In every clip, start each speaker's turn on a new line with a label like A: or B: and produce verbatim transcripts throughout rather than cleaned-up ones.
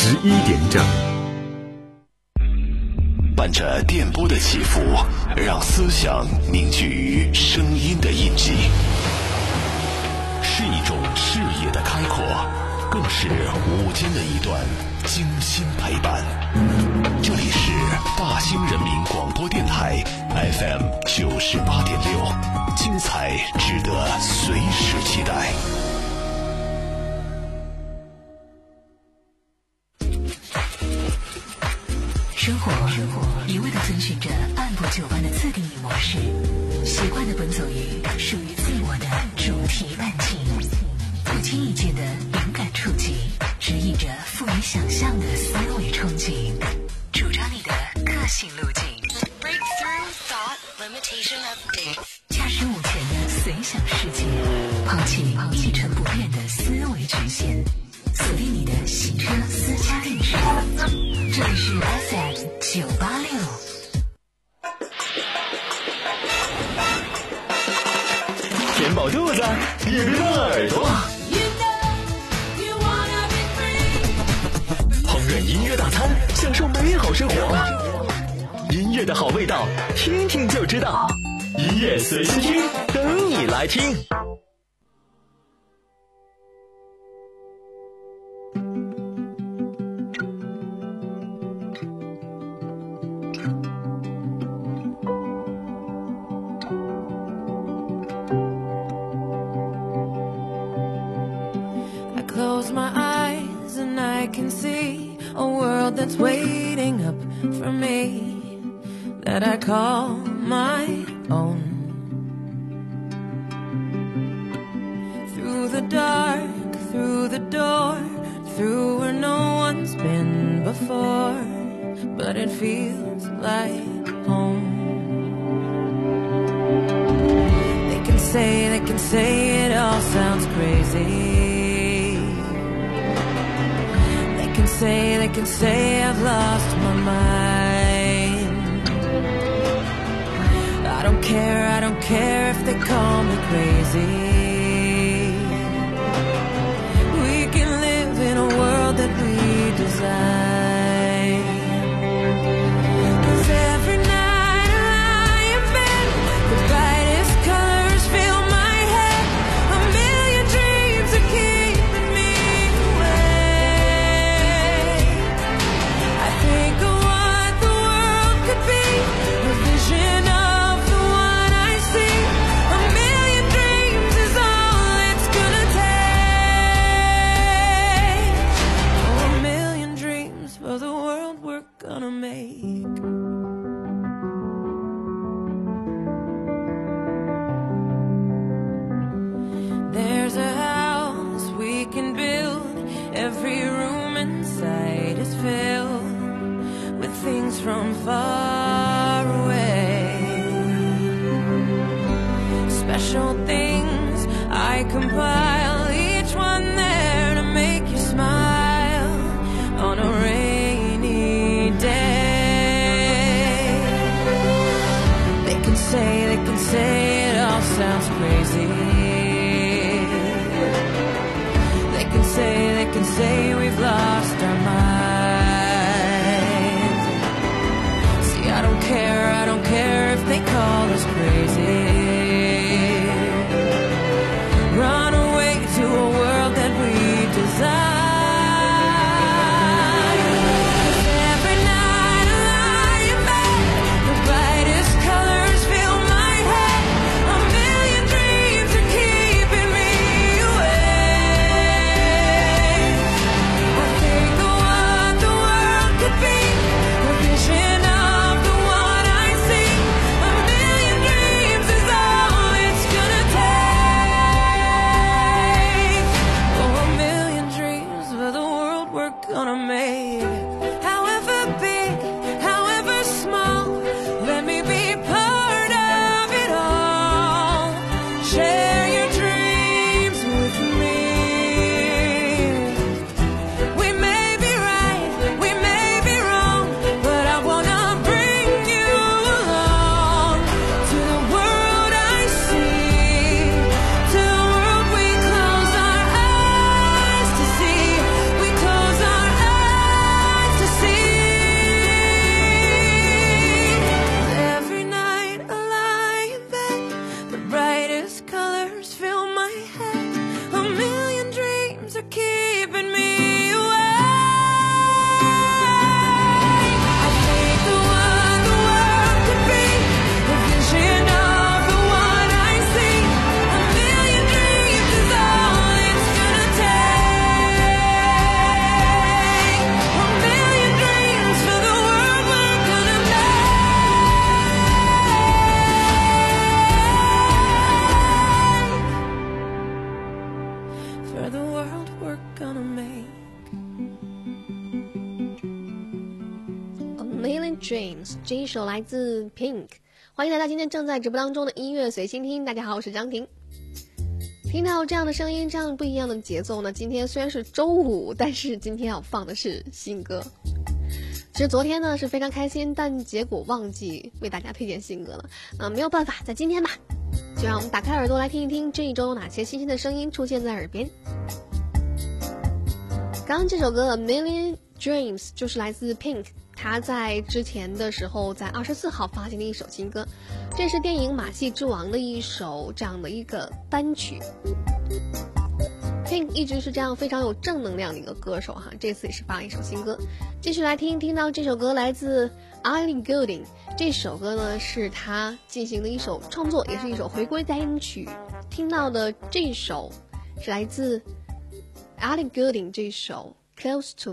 A: 十一点整。
B: 伴着电波的起伏，让思想凝聚于声音的印记，是一种视野的开阔，更是午间的一段精心陪伴。这里是大兴人民广播电台 F M 九十八点六，精彩值得随时期待。
C: 生活一味地遵循着按部就班的自定义模式，习惯地奔走于属于自我的主题半径，不经意间的灵感触及，指引着富于想象的思维憧憬，主张你的个性路径。
D: Breakthrough thought limitation update。
C: 驾驶午前的随想世界，抛弃一成不变的思维局限，锁定你的洗车私家定制。这里是 F M 九八六。
E: 填饱肚子，也别忘了耳朵。烹饪音乐大餐，享受美好生活。音乐的好味道，听听就知道。音乐随心听，等你来听。
F: Close my eyes and I can see a world that's waiting up for me, that I call my own. Through the dark, through the door, through where no one's been before, but it feels like home. They can say, they can say it all sounds crazy.They can say, they can say I've lost my mind. I don't care, I don't care if they call me crazy. We can live in a world that we design. 'Cause every night I lie in bed, the brightest colors fill my head. A million dreams are keeping me awake.Think of what the world could be, a vision of the one I see. A million dreams is all it's gonna take. Oh, a million dreams for the world we're gonna make. There's a house we can build, every room inside is filled things from far away. Special things I compile, each one there to make you smile on a rainy day. They can say, they can say it all sounds crazy. They can say, they can say we've lost our minds.I don't care, I don't care if they call us crazy. Run away to a world that we design. Every night I lie in bed, the brightest colors fill my head. A million dreams are keeping me awake. I think of what the world could be, a vision of.Gonna make however big, however small, let me be part of it all. Share your dreams with me. We may be right, we may be wrong, but I wanna bring you along to the world I see, to the world we close our eyes to see. We close our eyes
A: Million Dreams， 这一首来自 Pink。 欢迎来到今天正在直播当中的音乐随心听。大家好，我是张婷。听到这样的声音，这样不一样的节奏呢，今天虽然是周五，但是今天要放的是新歌。其实昨天呢是非常开心，但结果忘记为大家推荐新歌了。嗯、呃，没有办法，在今天吧，就让我们打开耳朵来听一听这一周有哪些新鲜的声音出现在耳边。刚刚这首歌 Million Dreams 就是来自 Pink， 他在之前的时候在二十四号发行的一首新歌，这是电影《马戏之王》的一首这样的一个单曲。Pink 一直是这样非常有正能量的一个歌手哈，这次也是发了一首新歌。继续来听，听到这首歌来自 Ellie Goulding， 这首歌呢是他进行的一首创作，也是一首回归单曲。听到的这首是来自 Ellie Goulding 这首 Close to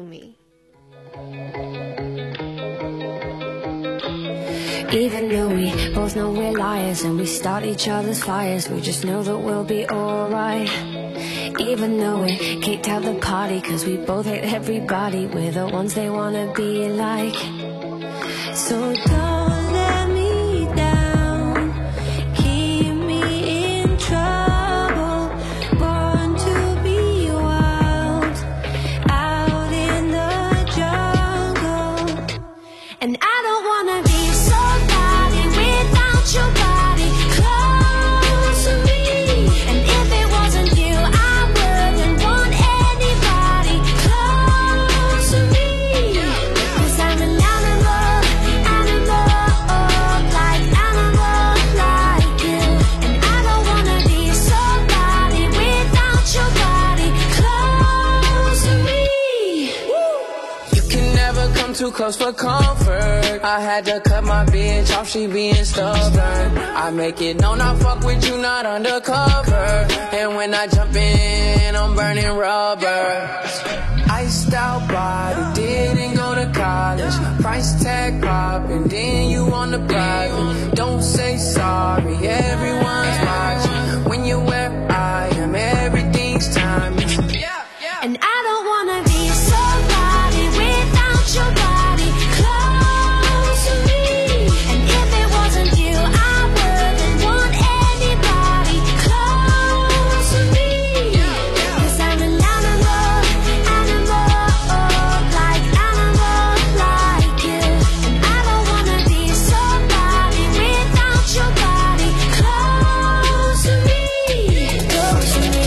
A: Me。Even
G: though we both know we're liars and we start each other's fires, we just know that we'll be alright. Even though we kicked out the party cause we both hate everybody, we're the ones they wanna be like. So don't let me down, keep me in trouble, born to be wild, out in the jungle. And I don't wanna be somebody without your body close to me. And if it wasn't you, I wouldn't want anybody close to me. Cause I'm an animal, animal, like animal like you. And I don't wanna be somebody without your body close to me.
H: You can never come too close for comfort. I had to cut my bitch off, she being stubborn. I make it known I fuck with you, not undercover. And when I jump in, I'm burning rubber. Iced out body, didn't go to college. Price tag popping, then you on the private. Don't say sorry, everyone's watching. When you're where I am, everything's timeless.
G: And I don't wanna be somebody without your body close to me. And if it wasn't you, I wouldn't want anybody close to me. Cause I'm an animal, animal, like animal like you. And I don't wanna be somebody without your body close to me. Close to me.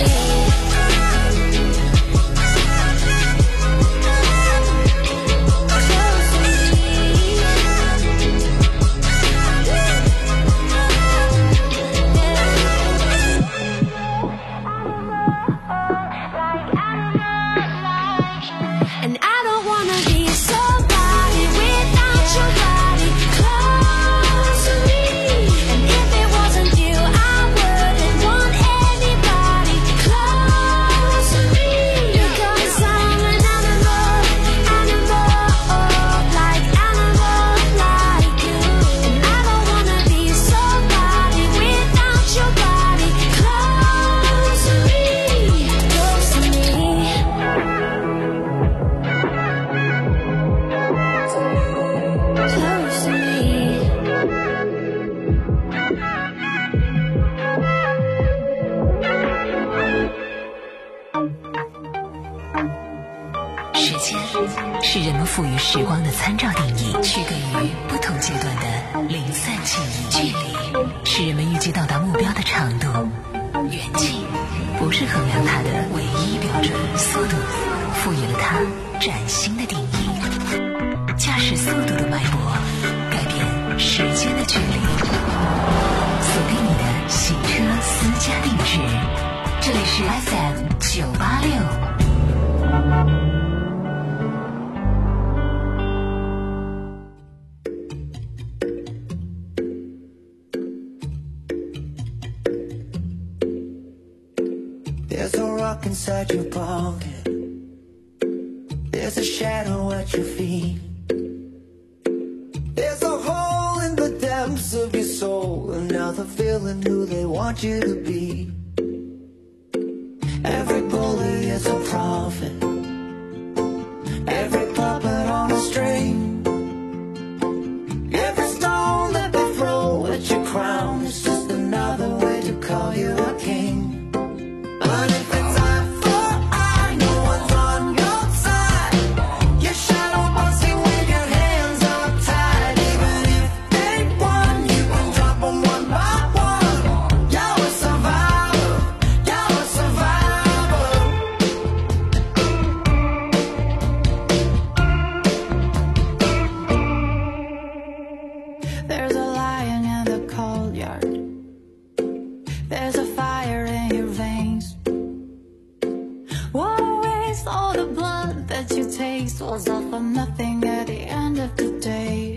G: And I don't wanna be somebody without your body close to me. And if it wasn't you, I wouldn't want anybody close to me. Because I'm an animal, animal, like animal like you. And I don't wanna be somebody without your body close to me. Close to me. Close to me.
C: 时间是人们赋予时光的参照定义，区隔于不同阶段的零散记忆。距离是人们预计到达目标的长度，远近不是衡量它的唯一标准。速度赋予了它崭新的定义，驾驶速度的脉搏改变时间的距离。锁定你的行车私家定制，这里是 F M 九八六。
I: There's a rock inside your pocket. There's a shadow at your feet. There's a hole in the depths of your soul, another feeling who they want you to be. Every bully is a prophet, every puppet on a string. these walls are for nothing at the end of the day.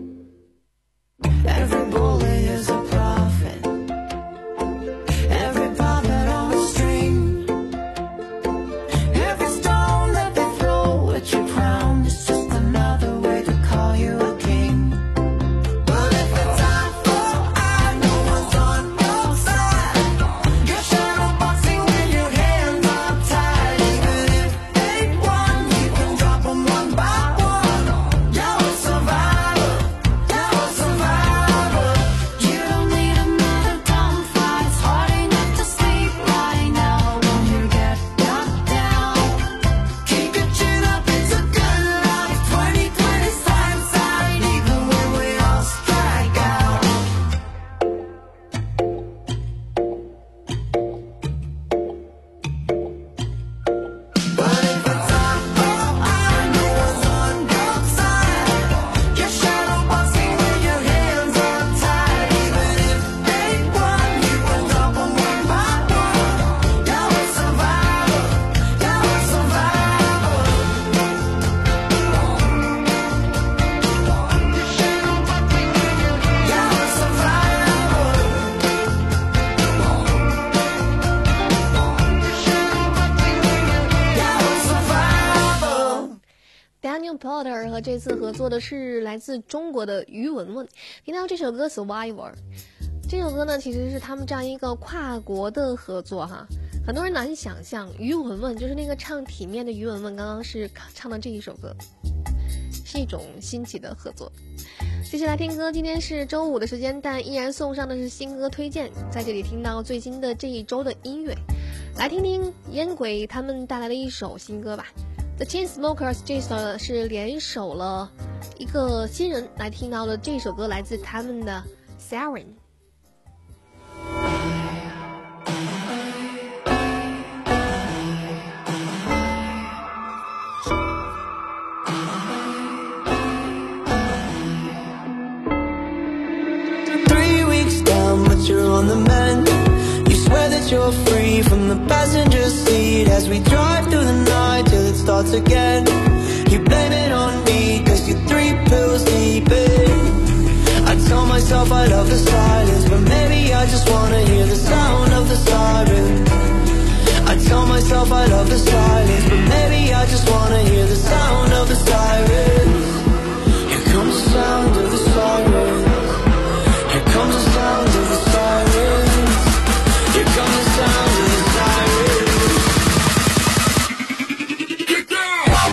I: Every bullet is a prophet, every puppet on a string, every stone that they throw at your crown is just another way to call you a king. But if it's time for I, no one's on your side. You're shadow boxing with your hands are tied. Even if they won, you can drop them one by one. You're a survivor, you're a survivor. You don't need another dumb fight. It's hard enough to sleep right now when you get knocked down. Keep your chin up, it's a good life. twenty twenty side side, even when we all strike out. But if it's time for I, no one's on your side. You're shadow boxing with your hands are tied. Even if they won, you can drop them one by one. You're a survivor, you're a survivor. You're a survivor.
A: Daniel Porter 和这次合作的是来自中国的于文文，听到这首歌《Survivor》。这首歌呢，其实是他们这样一个跨国的合作哈，很多人难以想象，于文文就是那个唱《体面》的于文文，刚刚是唱的这一首歌，是一种新奇的合作。继续来听歌，今天是周五的时间，但依然送上的是新歌推荐，在这里听到最新的这一周的音乐，来听听烟鬼他们带来的一首新歌吧。The Chainsmokers 这首是联手了一个新人来听到的，这首歌来自他们的 Siren。
I: Three weeks down, but you're on the mend. You swear that you're free from the passenger seat as we drive through the night till it starts again. You blame it on me, cause you're three pills deep in. I tell myself I love the silence, but maybe I just wanna hear the sound of the siren. I tell myself I love the silence, but maybe I just wanna hear the sound of the siren. Here comes the sound of the siren. Here comes the sound of the siren. Here comes the sound of the siren. Get down!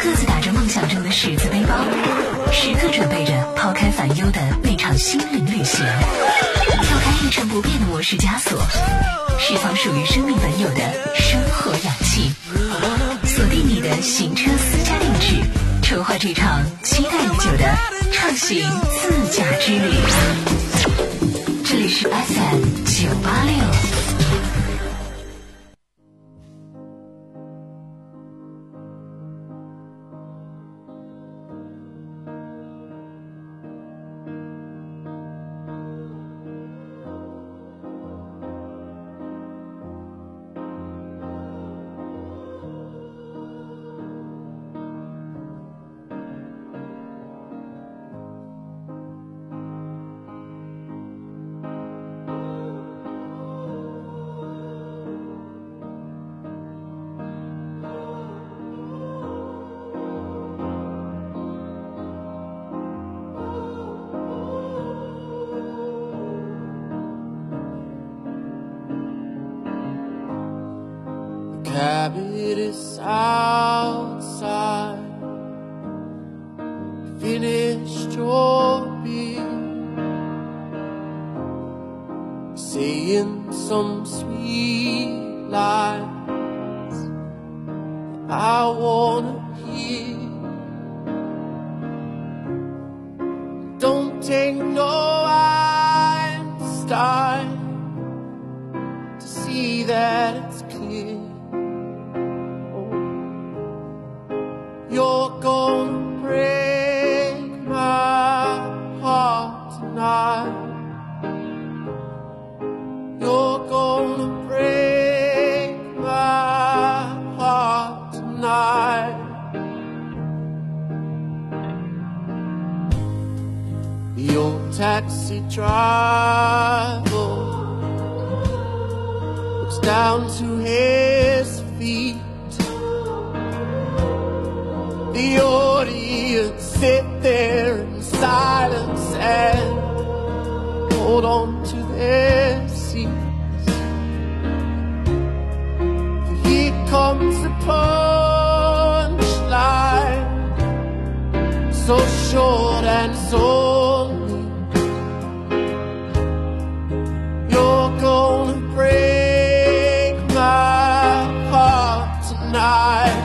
C: 各自打着梦想中的十字背包，时刻准备着抛开烦忧的那场心灵旅行，跳开一成不变的模式枷锁，释放属于生命本有的生活氧气，锁定你的行车私家定制，筹划这场期待已久的畅行自驾之旅。这里是 F M 九八六。
J: Cabin is outside. Finished your beer, saying some sweet lies I wanna hear. Don't take no Einstein to see that it's clear. You're gonna break my heart tonight. You're gonna break my heart tonight. Your taxi driver looks down to his feet. The audience sit there in silence and hold on to their seats. Here comes the punchline, so short and so neat. You're gonna break my heart tonight.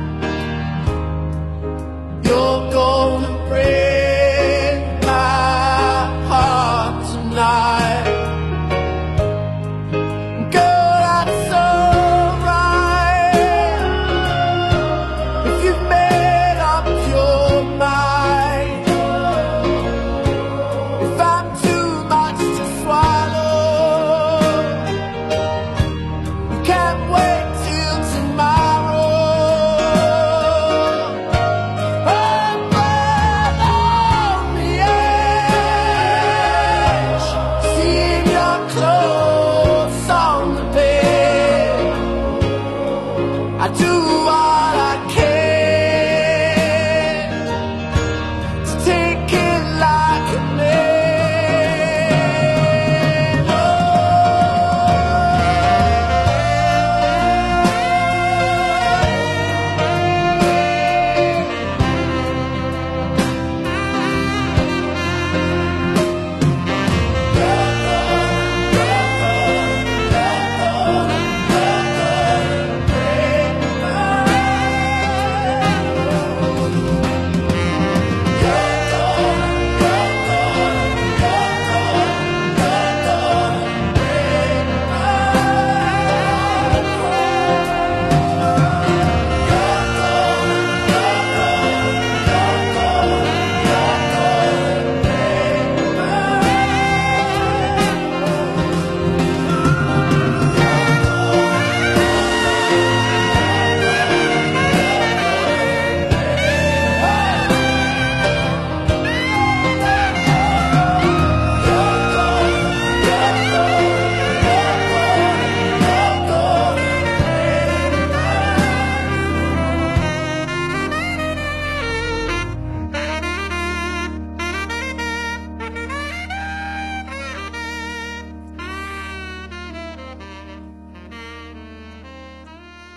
J: You're gonna break my heart tonight. Girl, that's alright if you've made up your mind.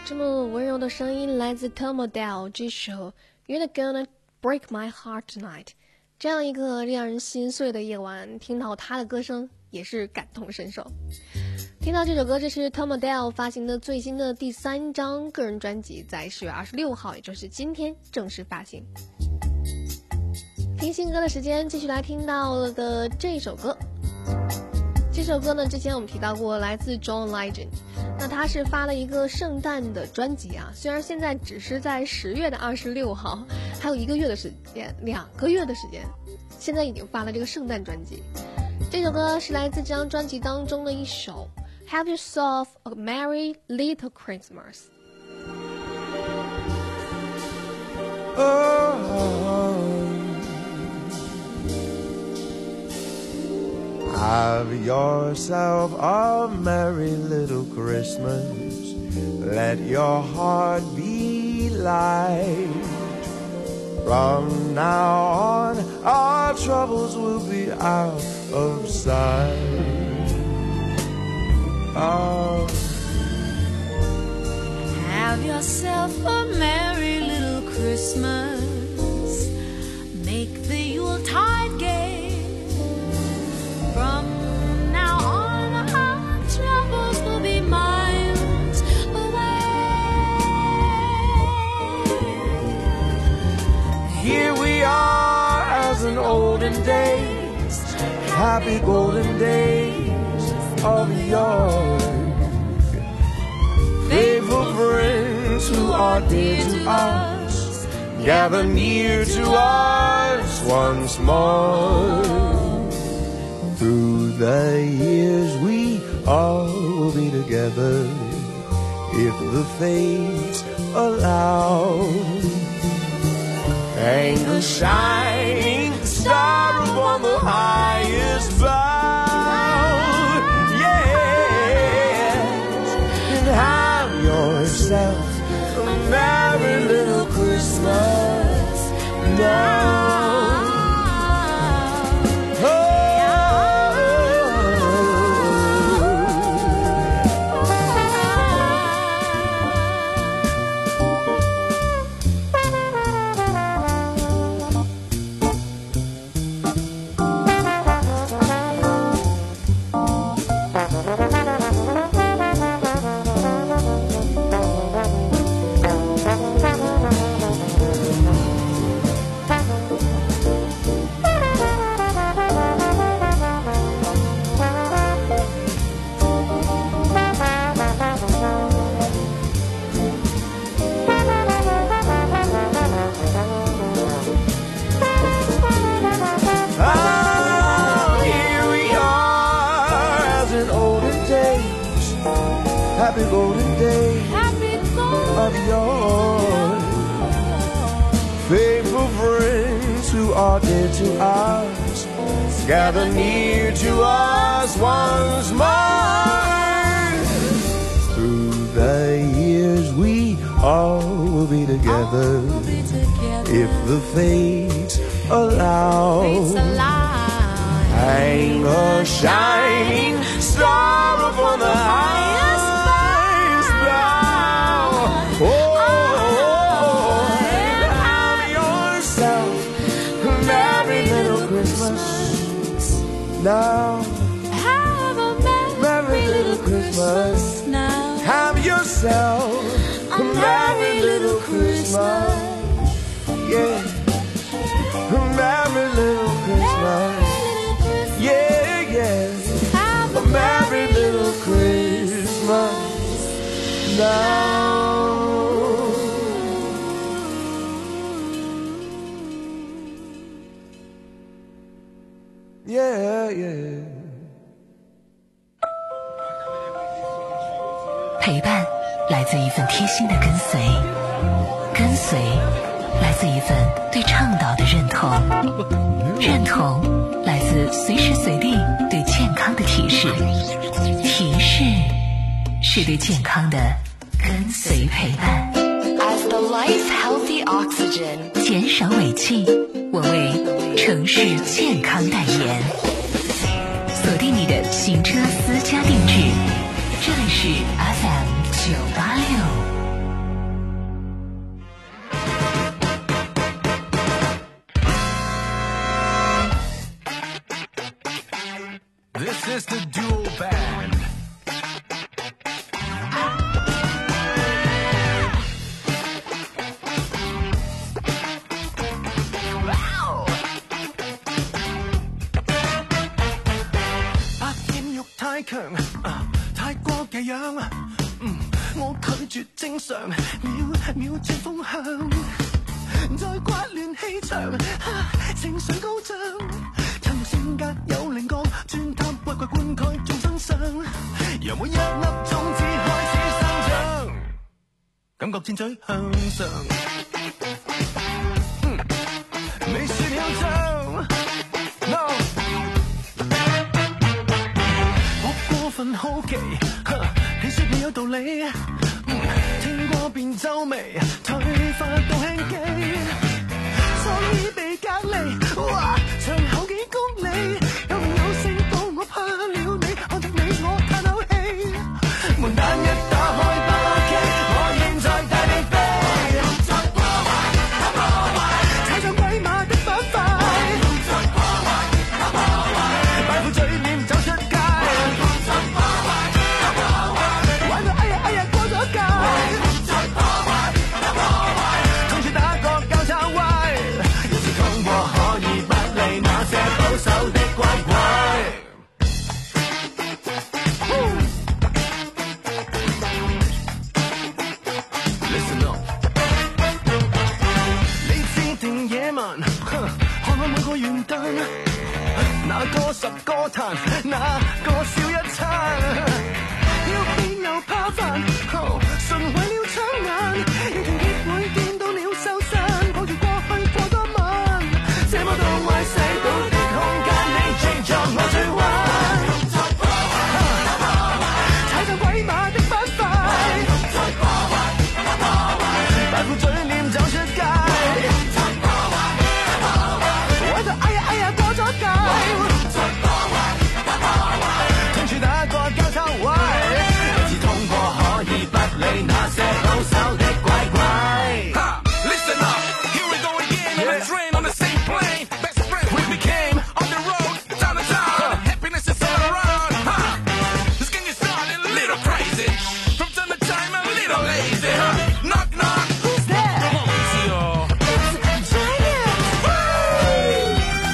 A: 这么温柔的声音来自 Tom Odell 这首 You're Gonna Break My Heart Tonight， 这样一个让人心碎的夜晚，听到他的歌声也是感同身受。听到这首歌，这是 Tom Odell 发行的最新的第三张个人专辑，在十月二十六号，也就是今天正式发行。听新歌的时间，继续来听到的这首歌。这首歌呢，之前我们提到过，来自 John Legend。那他是发了一个圣诞的专辑啊，虽然现在只是在十月的二十六号，还有一个月的时间，两个月的时间，现在已经发了这个圣诞专辑。这首歌是来自这张专辑当中的一首 Have Yourself a Merry Little Christmas。
K: Have yourself a merry little Christmas. Let your heart be light. From now on, our troubles will be out of sight. Oh.
C: Have yourself a merry little Christmas. Make the Yuletide gay. From now on, our troubles will be miles away.
K: Here we are as in olden days, happy golden days of yore. Faithful friends who are dear to us, gather near to us once more. Through the years we all will be together, if the fates allow. Hang a shining star upon the highest bough. Yes, and have yourself a merry little Christmas now. Happy golden days of yours. Faithful friends who are dear to us, gather near to us once more. Through the years we all will be together, if the fates allow. Hang a shining star upon the highest bough. Oh, and have yourself a merry little Christmas now.
C: Have a merry,
K: merry little Christmas
C: now.
K: Have yourself a merry little Christmas. Yeah, a merry little Christmas. Yeah, yeah, a merry little Christmas now. Yeah, yeah.
C: 陪伴来自一份贴心的跟随，跟随来自一份对倡导的认同，认同来自随时随地对健康的提示，提示是对健康的跟随陪伴。
D: As the life healthy oxygen，
C: 减少尾气，我为城市健康代言。锁定你的行车私家定制，这里是 F M 九八六。
K: is the duo band. Wow! 百厭欲太強，啊，太過嘅樣，嗯，我拒絕正常，秒秒轉風向。再刮亂氣場，啊，情緒高漲，趁性格有稜角，專貪怪怪灌溉眾生相，由每一粒種子開始生長，感覺箭嘴向上，嗯，未算囂張 ，no， 我過分好奇，你說你有道理。聽過便皺眉，退化到輕機，所以被隔離。哇，長後幾公里，有名有姓到我怕了你，看着你我嘆口氣。門單一打開不 OK， 我現在帶你飛。再破壞，再破壞，踩上鬼馬的板塊。再破壞，再破壞，擺副嘴臉走出街。再破壞，再破壞，玩到哎呀哎呀過咗界。手的乖乖 Listen up 你自定野蠻，看我每個元旦，哪個十個壇，哪個少一餐，要變又怕煩，純為了搶眼，認同結會見到了收山，抱住過去過多晚，這麼多壞世道的空間，你最作我最壞，再破壞，再破壞，踩上鬼馬的板塊，再破壞，再破壞，擺副嘴臉走出街，再破壞，再破壞，玩到哎呀哎呀過咗界，再破壞，再破壞，痛處打個交叉位，一次通過可以不理那些保守的乖乖。Listen up, here we go again on the train on the same plane. Best friends we became on the road, down the town. Happiness is all around. Huh? This can get started a little crazy. From time to time a little lazy. Huh? Knock knock. Who's there? Come on, Monsieur. It's Giant. Woo!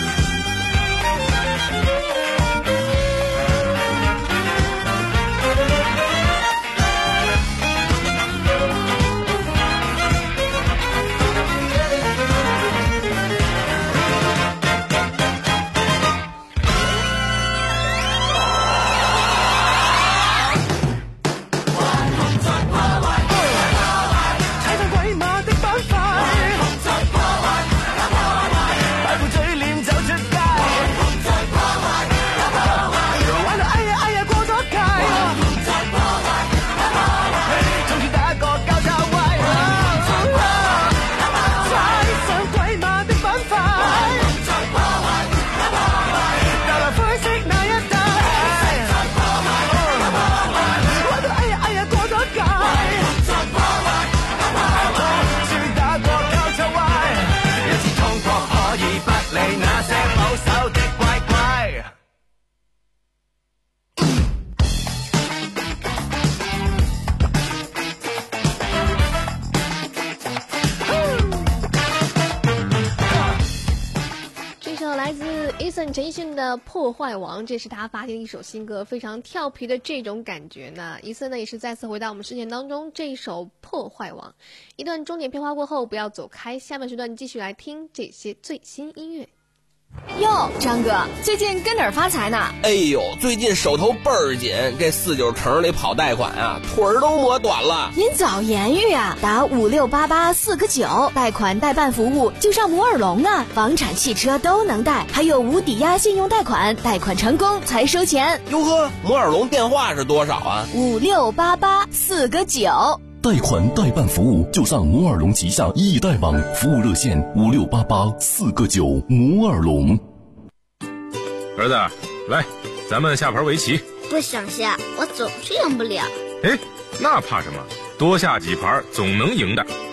A: 陈奕迅的《破坏王》，这是他发行的一首新歌，非常调皮的这种感觉呢。伊森呢也是再次回到我们视线当中，这一首《破坏王》。一段钟点片花过后，不要走开，下半时段继续来听这些最新音乐。
L: 哟，张哥，最近跟哪儿发财呢？
M: 哎呦，最近手头倍儿紧，这四九城里跑贷款啊，腿儿都磨短了。
L: 您早言语啊，打五六八八四个九，贷款代办服务就上摩尔龙啊，房产、汽车都能贷，还有无抵押信用贷款，贷款成功才收钱。
M: 哟呵，摩尔龙电话是多少啊？
L: 五六八八四个九。
B: 贷款代办服务就上摩尔龙旗下易贷网，服务热线五六八八四个九。摩尔龙。
N: 儿子，来，咱们下盘围棋。
O: 不想下，我总是赢不了。
N: 哎，那怕什么？多下几盘总能赢的。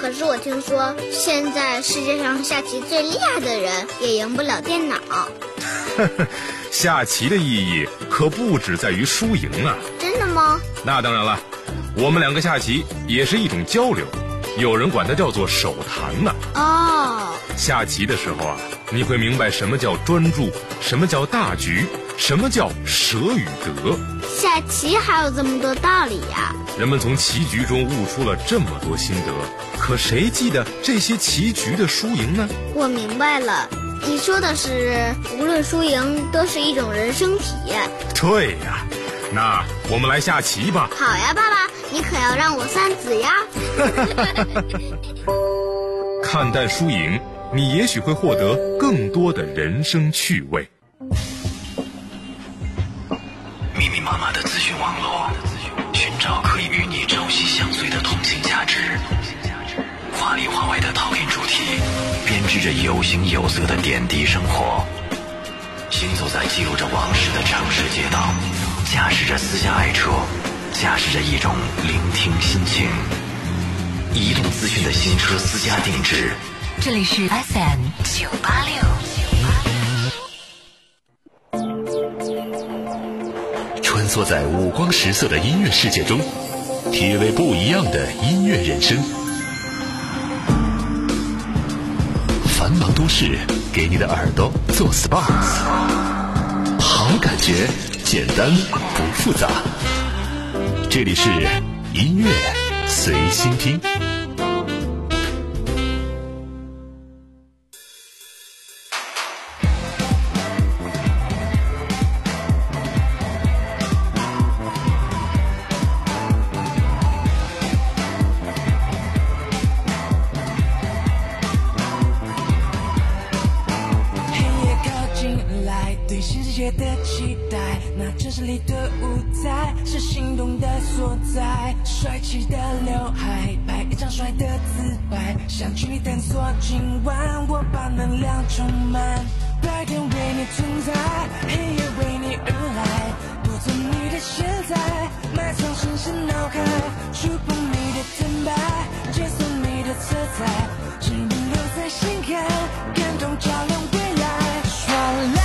O: 可是我听说现在世界上下棋最厉害的人也赢不了电脑。
N: 下棋的意义可不只在于输赢啊。
O: 真的吗？
N: 那当然了，我们两个下棋也是一种交流，有人管它叫做手谈呢。
O: 哦，
N: 下棋的时候啊，你会明白什么叫专注，什么叫大局，什么叫舍与得。
O: 下棋还有这么多道理呀！
N: 人们从棋局中悟出了这么多心得，可谁记得这些棋局的输赢呢？
O: 我明白了，你说的是无论输赢都是一种人生体验。
N: 对呀，那我们来下棋吧。
O: 好呀，爸爸，你可要让我三子呀。
N: 看淡输赢，你也许会获得更多的人生趣味。
B: 密密麻麻的资讯网络，寻找可以与你朝夕相随的同情价值，华里华外的陶片主题，编织着有形有色的点滴生活。行走在记录着往事的城市街道，驾驶着私家爱车，驾驶着一种聆听心情。移动资讯的新车私家定制，
C: 这里是 F M 九八六。
B: 穿梭在五光十色的音乐世界中，体味不一样的音乐人生。繁忙都市给你的耳朵做 S P A， 好感觉简单不复杂。这里是音乐随心听。
P: 的期待，那城市里的舞台是心动的所在，帅气的刘海拍一张帅的自拍，想去你探索今晚，我把能量充满，白天为你存在，黑夜为你而来，捕捉你的现在，埋藏深深脑海，触碰你的坦白，解锁你的色彩，只能留在心坎，感动照亮未来，说来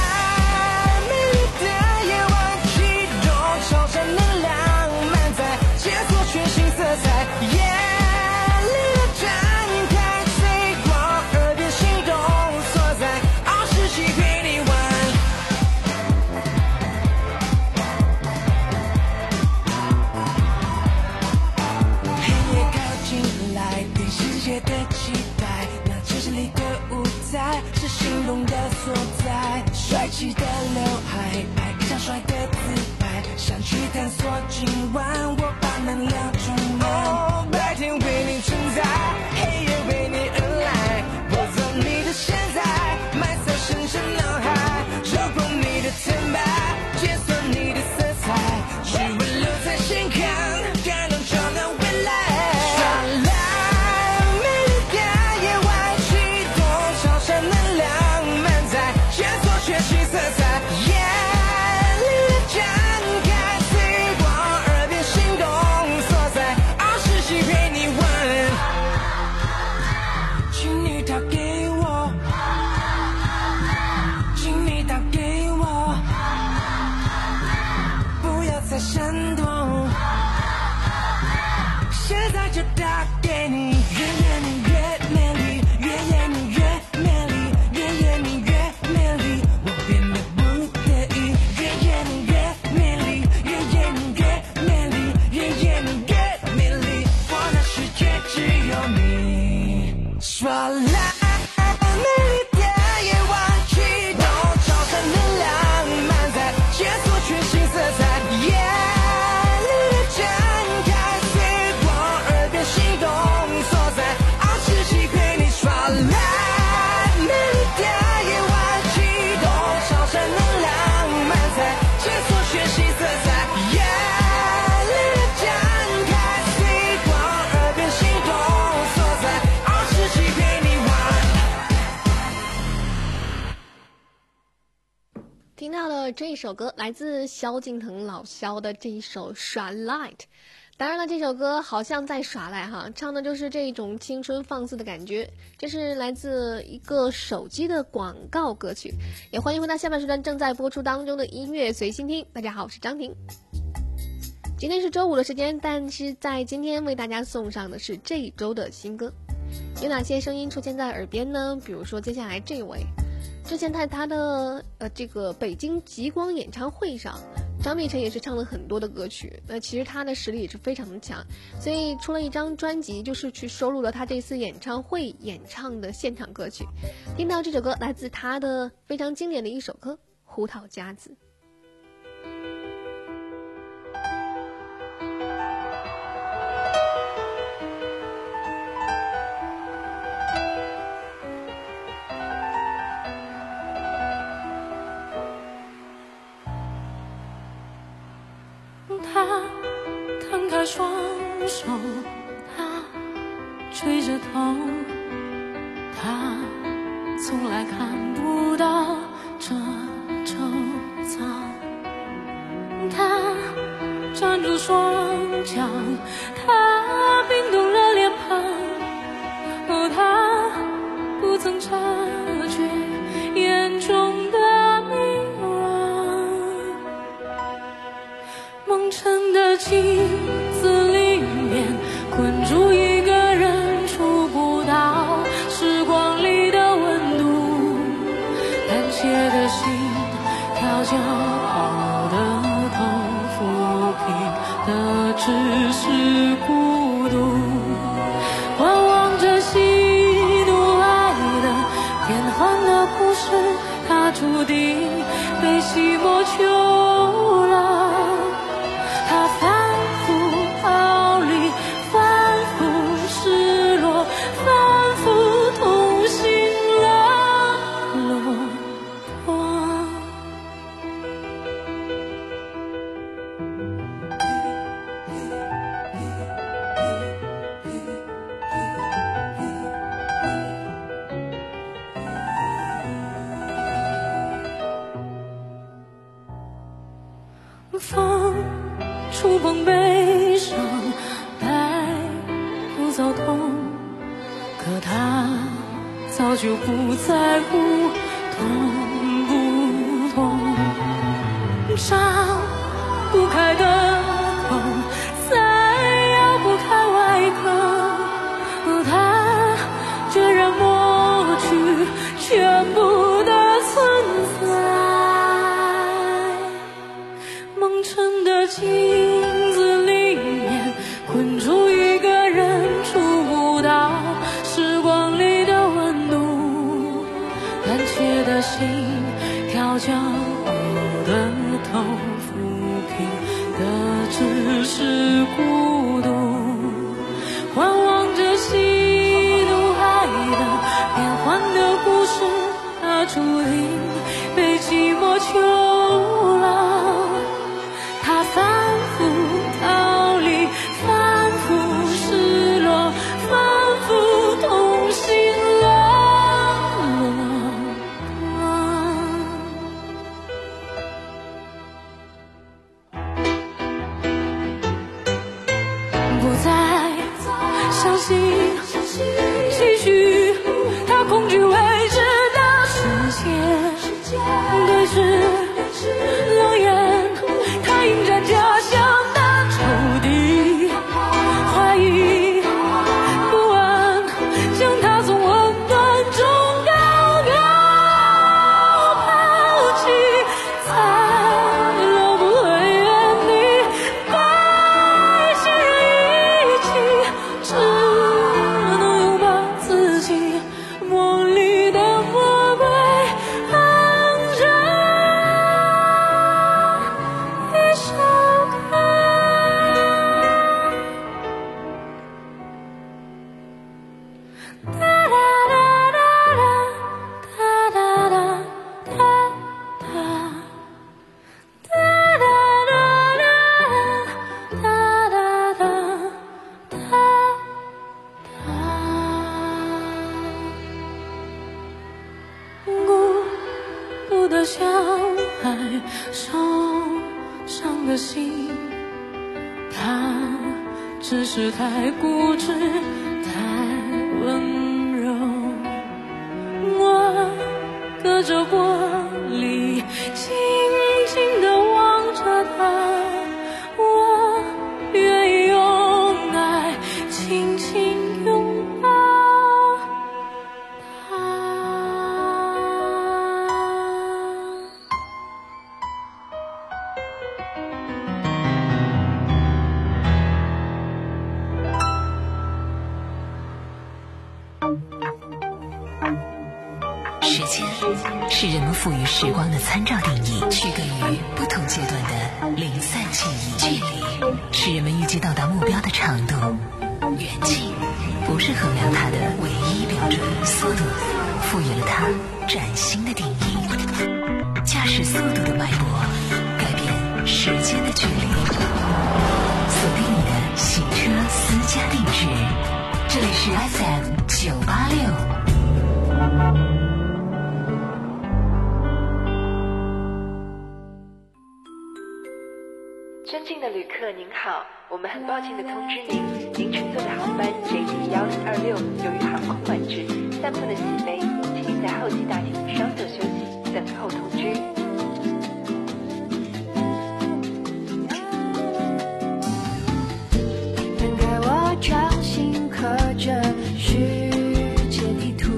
P: 是心动的所在，帅气的刘海拍一张帅的自拍，想去探索今晚，我把能量充满，哦，白天为你存在，黑夜为你而来，捕捉你的现在，埋藏深深脑海，触碰你的坦白，解锁你的色彩，只为留在心坎，感动照亮未来。闪动，现在就打给你，越夜你越美丽，越夜你越美丽，越夜你越美丽，我变得不得已，越夜你越美丽，越夜你越美丽，越夜你越美丽，我的世界只有你。说来美丽的夜晚，启动超闪能量满载，解锁全新色彩。
A: 听到了这一首歌，来自萧敬腾老萧的这一首《耍 Light》。 当然了，这首歌好像在耍赖哈，唱的就是这种青春放肆的感觉。这是来自一个手机的广告歌曲。也欢迎回到下半时段正在播出当中的音乐随心听。大家好，我是张婷。今天是周五的时间，但是在今天为大家送上的是这一周的新歌。有哪些声音出现在耳边呢？比如说接下来这位，之前在他的呃这个北京极光演唱会上，张碧晨也是唱了很多的歌曲。那其实他的实力也是非常的强，所以出了一张专辑，就是去收录了他这次演唱会演唱的现场歌曲。听到这首歌，来自他的非常经典的一首歌《胡桃夹子》。
Q: 他摊开双手，他垂着头，他从来看不到这惆怅。他站住双脚，他冰冻了脸庞，哦，他不曾察觉眼中的蒙尘的镜子里面困住一个人，触不到时光里的温度，胆怯的心跳骄傲的头，抚平的只是孤独，观望着喜怒哀乐变幻的故事，它注定被寂寞囚牢。他反复逃离，反复失落，反复痛心了落光。风触碰悲伤，带不走痛，可他早就不在乎痛不痛。张不开的口，再咬不开外壳，他决然抹去全部的存在。蒙尘的镜子里面困住一个人，触不到时光里的温度，胆怯的心跳骄傲的头，抚平的只是孤独，观望着喜怒哀乐变幻的故事，它注定被寂寞囚牢。他反复逃离，反复失落，反复痛心了落光。不再相信期许，他恐惧未知的世界，对峙冷眼，他迎战家乡的仇敌，怀疑不安将他从混沌中高高抛弃，在了不会原地带进一起，只能拥抱自己梦里的魔鬼，按着一首歌。哒哒哒哒哒哒哒哒哒哒哒哒哒哒哒顾不得小孩受伤的心，他只是太固执，太温柔。我隔着玻璃，静静地望着他，我愿意用爱轻轻拥抱
C: 时间是人们赋予时光的参照定义，区隔于不同阶段的零散记忆。距离是人们预计到达目标的长度，远近不是衡量它的唯一标准。速度赋予了它崭新的定义，驾驶速度的脉搏改变时间的距离。锁定你的行车私家定制，这里是 F M 九八六。
R: 尊敬的旅客您好，我们很抱歉地通知您，您乘坐的航班 J D 一零二六由于航空管制暂不能起飞，请您在候机大厅稍作休息，等候通知。
I: 能给我掌心刻着世界地图，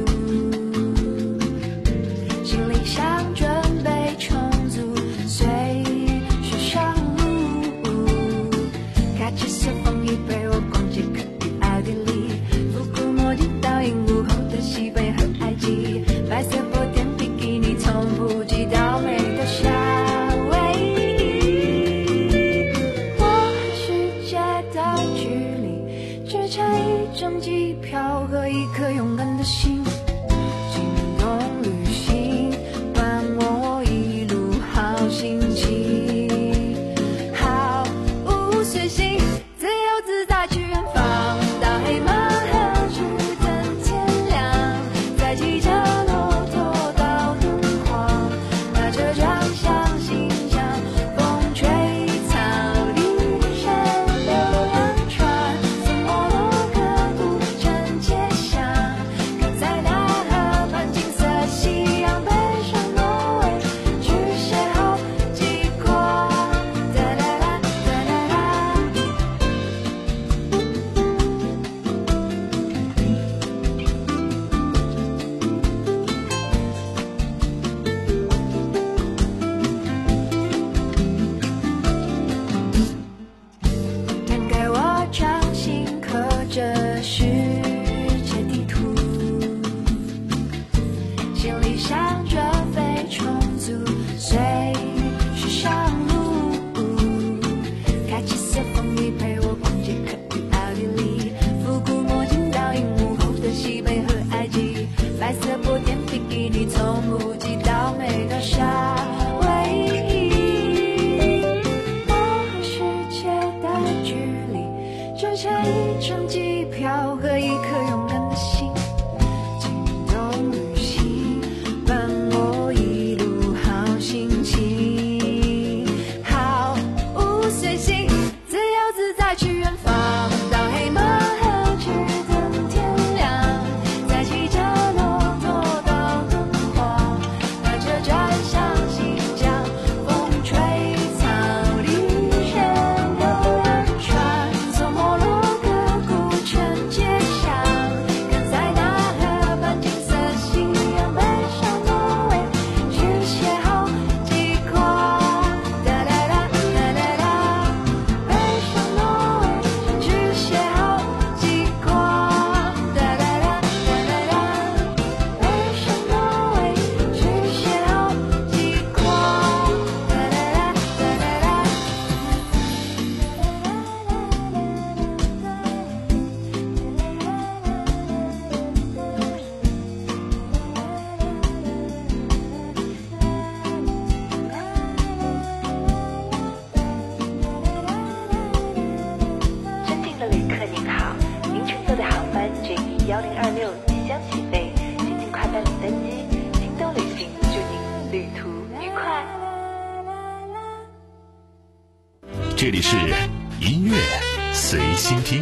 I: 行李箱准备充足，随时上路。开着小风衣陪我逛街，可以奥地利，复古墨镜倒映午后的西北和埃及，白色波点比基尼从普吉到美到夏威夷。我和世界的距离只差一张机票和一颗勇敢的心，行动旅行伴我一路好心情，毫无随性，自由自在去远方，到黑马河直等天亮，再骑着骆驼到敦煌，拿着转向信箱，风吹草低山流浪船，从摩洛哥古镇街巷，看在大河畔金色夕阳，背上挪威去邂逅极光，哒啦啦哒啦啦。能给我掌心刻着世界地图，行李箱准备充足，随时上路。开启色风衣陪我逛街，可以奥地利，复古墨镜倒映午后的西北和埃及，白色波点比基尼从普吉到美到夏威夷。我和世界的距离只差一张机票和一颗勇敢的心，行动旅行伴我一路好心情，毫无随性，自由自在去远方，到黑马河直等天亮，再骑着骆驼到敦煌，拿着转向信箱，风吹草低山流浪船，从摩洛哥古镇街巷，看在大河畔金色夕阳，背上挪威去邂逅极光，哒啦啦哒啦啦，背上挪威去邂逅极光，哒啦啦哒啦啦，背上挪威去邂逅极光，哒啦啦哒啦啦。
R: 尊敬的旅客您好，您乘坐的航班 J D 一零二六即将起飞，请尽快办理登机。京东旅行祝您旅途愉快。
B: 这里是音乐随心听。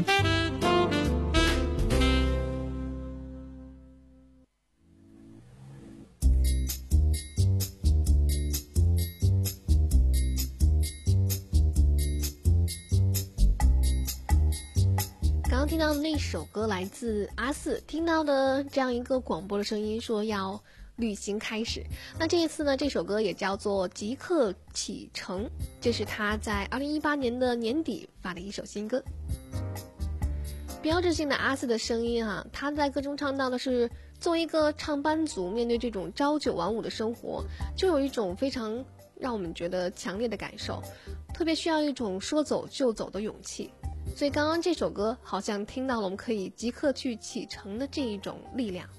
A: 刚刚听到的那首歌来自阿四，听到的这样一个广播的声音说要旅行开始。那这一次呢，这首歌也叫做即刻启程，这是他在二零一八年的年底发的一首新歌。标志性的阿四的声音啊，他在歌中唱到的是，作为一个上班族，面对这种朝九晚五的生活，就有一种非常让我们觉得强烈的感受，特别需要一种说走就走的勇气。所以刚刚这首歌好像听到了我们可以即刻去启程的这一种力量。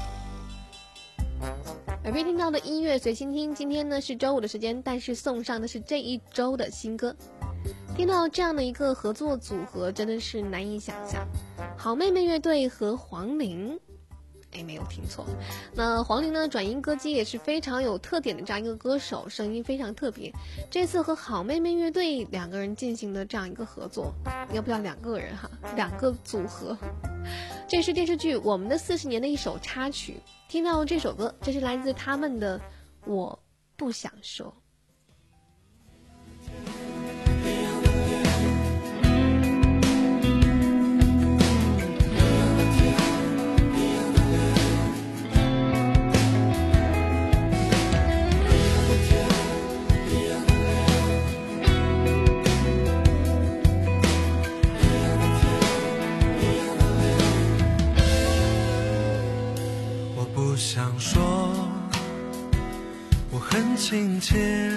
A: 耳边听到的音乐随心听，今天呢是周五的时间，但是送上的是这一周的新歌。听到这样的一个合作组合真的是难以想象，好妹妹乐队和黄龄，哎，没有听错。那黄龄呢，转音歌姬也是非常有特点的这样一个歌手，声音非常特别。这次和好妹妹乐队两个人进行的这样一个合作，要不要两个人哈，两个组合。这是电视剧《我们的四十年》的一首插曲。听到这首歌，这是来自他们的《我不想说》。
K: 不想说我很亲切，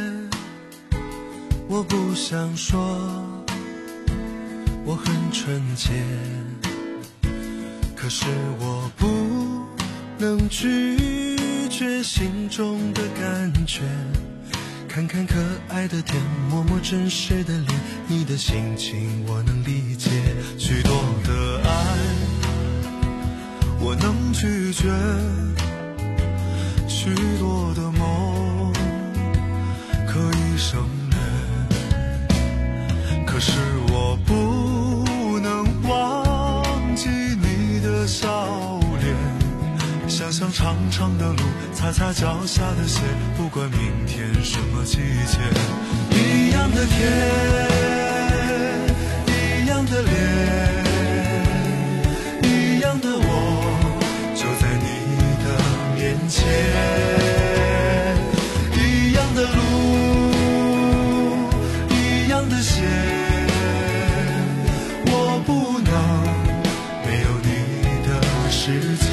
K: 我不想说我很纯洁，可是我不能拒绝心中的感觉，看看可爱的天，摸摸真实的脸，你的心情我能理解，许多的爱我能拒绝，许多的梦可以省略，可是我不能忘记你的笑脸，想象长长的路，踩踩脚下的鞋，不管明天什么季节，一样的天，一样的脸，一样的我，就在你的面前，一样的路，一样的鞋，我不能没有你的世界。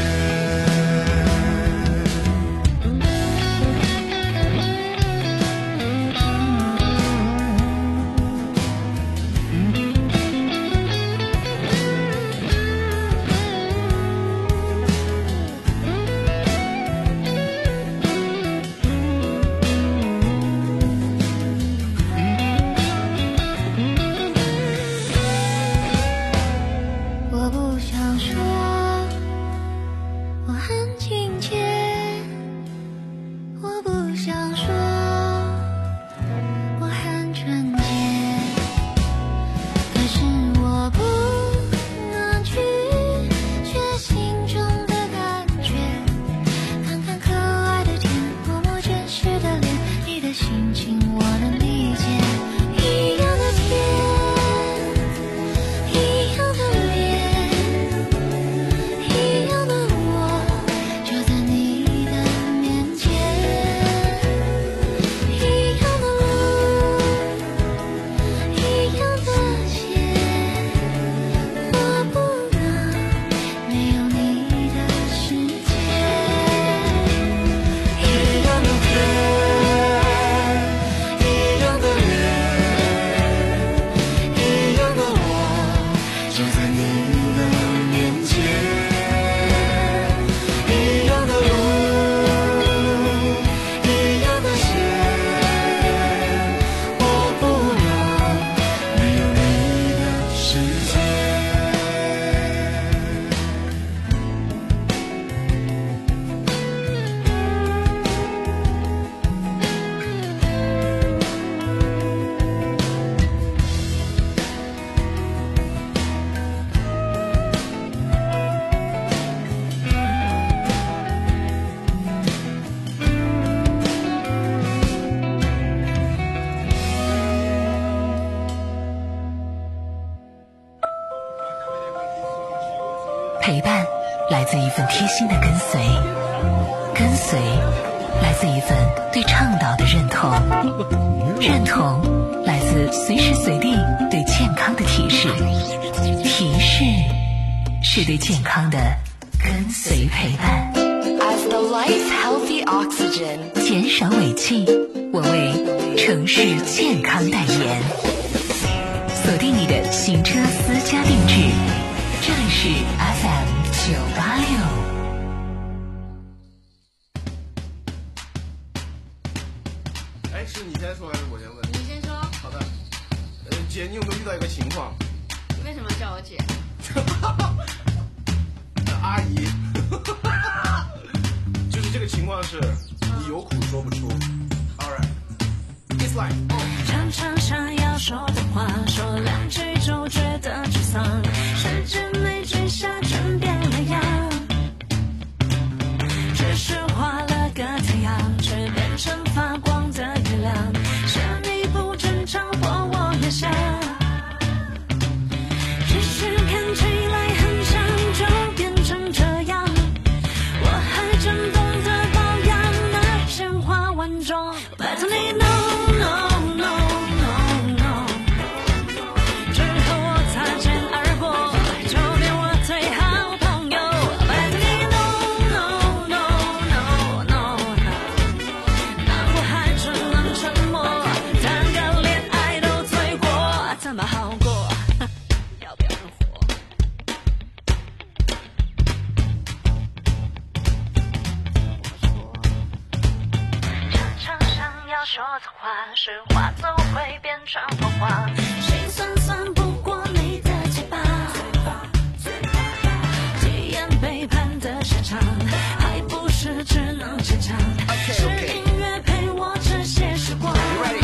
C: 来自一份贴心的跟随，跟随来自一份对倡导的认同，认同来自随时随地对健康的提示，提示是对健康的跟随陪伴。
D: As the life healthy oxygen，
C: 减少尾气，我为城市健康代言。锁定你的行车私家定制，这里是 F M 九八六。
J: 哎，是你先说还是我先问？
S: 你先说。
J: 好的。呃，姐，你有没有遇到一个情况？
S: 你为什么叫我姐？
J: 阿姨。就是这个情况是，你有苦说不出。All right, it's like。
Q: 常常想要说的话，说两句就觉得沮丧，时间没追上，真变了样。只是画了个太阳，却变成发光的月亮。是你不正常，或我也想。只是看起来很像，就变成这样。我还真懂得保养，那鲜花万种，拜托你 no no no no no， 只和我擦肩而过，就变我最好朋友，拜托你 no no no no no no， 那我还只能沉默，谈个恋爱都罪过，怎么好过？要不要人活？常常想要说的话，是话都会变成谎话，心酸酸不过你的嘴巴，体验背叛的下场，还不是只能坚强，是音乐陪我这些时光。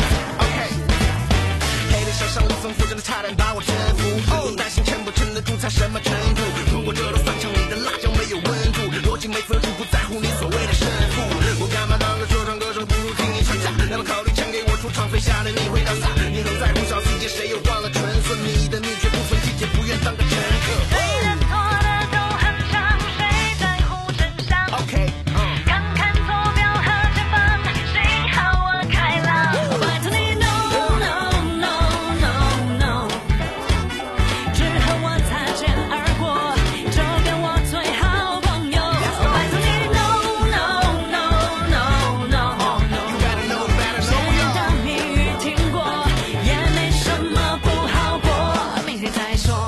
K: 黑的像上一层浮着的差点把我征服，不用担心撑不撑得住才什么程度。如果这道饭场里的辣椒没有温度，逻辑没分数，不在乎你所谓的胜负。我干嘛当个说唱歌手，不如听你唱价。要么考虑钱给我出场费，下来你会当啥？你很在乎小细节，谁又忘了纯色？你的秘诀不分季节，不愿当个乘客。
Q: 对的错的都很像，谁在乎真相
K: ？OK，
Q: 看看坐标和前方，幸好我开朗。拜托你 no no no no no， 只和我擦肩而过，就变我最好朋友。拜托你 no no no no no no， 谁的谜语听过，也没什么不好过，明天再说。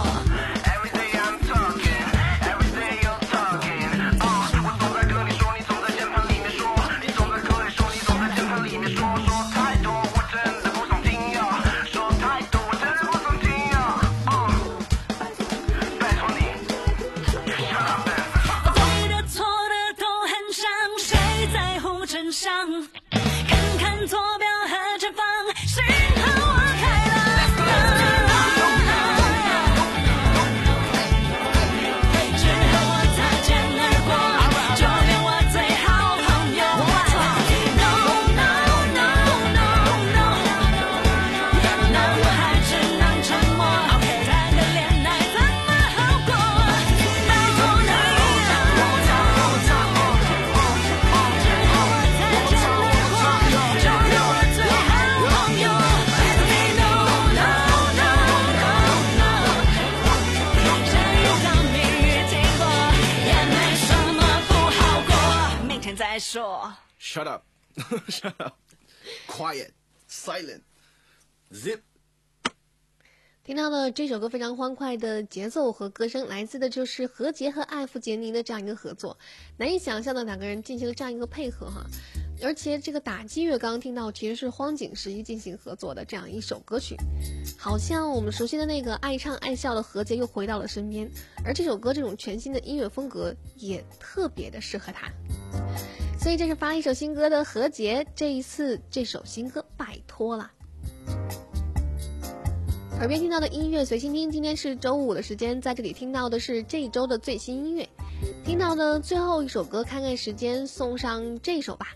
Q: 对的错的都很像，谁在乎真相？看看坐标和前方，幸好我开朗。只和我擦肩而过，就变我最好朋友。No no no no no， 那我还只能沉默，谈个恋爱怎么好过？拜托你，只和我擦肩而过，就变我最好朋友。拜托你 no no no no no， 谁的谜语听过，也没什么不好过，明天再说。
J: Shut up, shut up, quiet, silent, zip。
A: 听到的这首歌非常欢快的节奏和歌声，来自的就是何洁和艾弗杰尼的这样一个合作，难以想象的两个人进行了这样一个配合哈，而且这个打击乐刚刚听到其实是荒井十一进行合作的这样一首歌曲，好像我们熟悉的那个爱唱爱笑的何洁又回到了身边，而这首歌这种全新的音乐风格也特别的适合他，所以这是发了一首新歌的何洁，这一次这首新歌拜托了。耳边听到的音乐随心听，今天是周五的时间，在这里听到的是这一周的最新音乐，听到的最后一首歌，看看时间送上这首吧。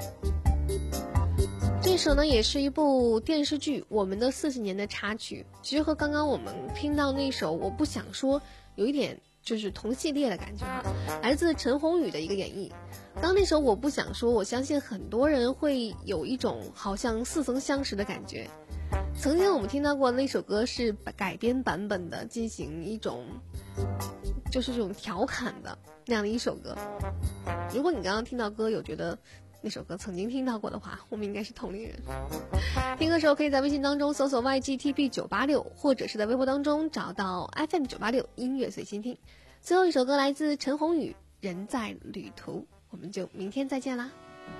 A: 这首呢也是一部电视剧《我们的四十年》的插曲，其实和刚刚我们听到那首我不想说有一点就是同系列的感觉哈，来自陈鸿宇的一个演绎。刚那首我不想说，我相信很多人会有一种好像似曾相识的感觉。曾经我们听到过那首歌是改编版本的，进行一种就是这种调侃的那样的一首歌。如果你刚刚听到歌有觉得那首歌曾经听到过的话，我们应该是同龄人。听歌时候可以在微信当中搜索 Y G T P 九八六， 或者是在微博当中找到 F M 九八六音乐随心听。最后一首歌来自陈鸿宇，人在旅途。我们就明天再见啦。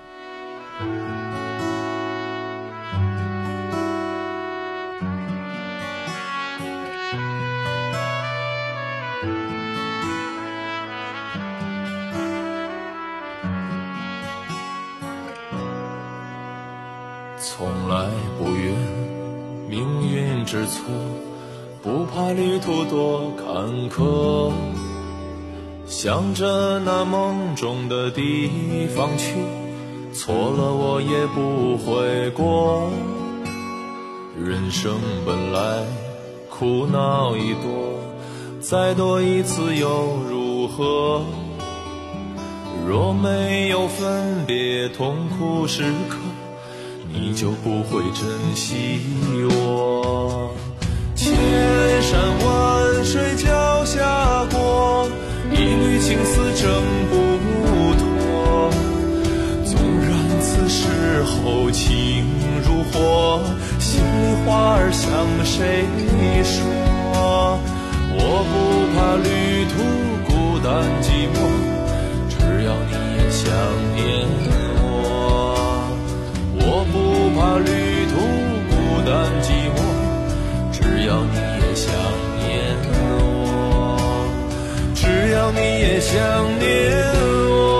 T: 从来不怨命运之错，不怕旅途多坎坷，向着那梦中的地方去，错了我也不悔过。人生本来苦恼一多，再多一次又如何？若没有分别痛苦时刻，你就不会珍惜我。千山万水脚下过，一缕情丝挣不脱。纵然此时候情如火，心里话儿向谁说？我不怕旅途孤单寂寞，只要你也想念我。我不怕旅途孤单寂寞，只要你也想念我，只要你也想念我。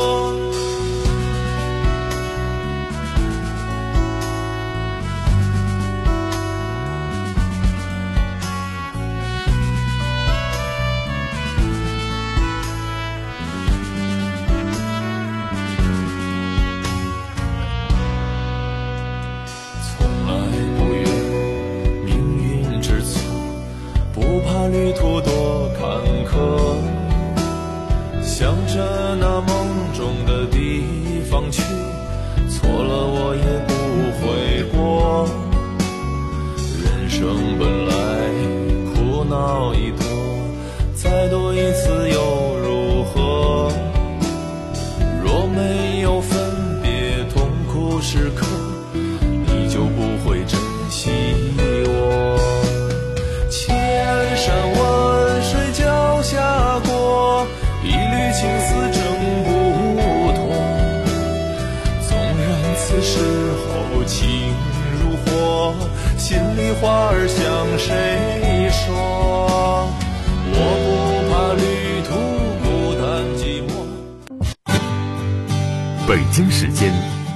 T: 旅途多坎坷，向着那梦中的地方去，错了我也不悔过。人生本来苦恼一多，再多一次又如何？若没有分别痛苦时刻，你就不会珍惜我。千山万水脚下过，一缕情丝挣不脱。纵然此时候情如火，心里话儿向谁说？我不怕旅途孤单寂寞。
B: 北京时间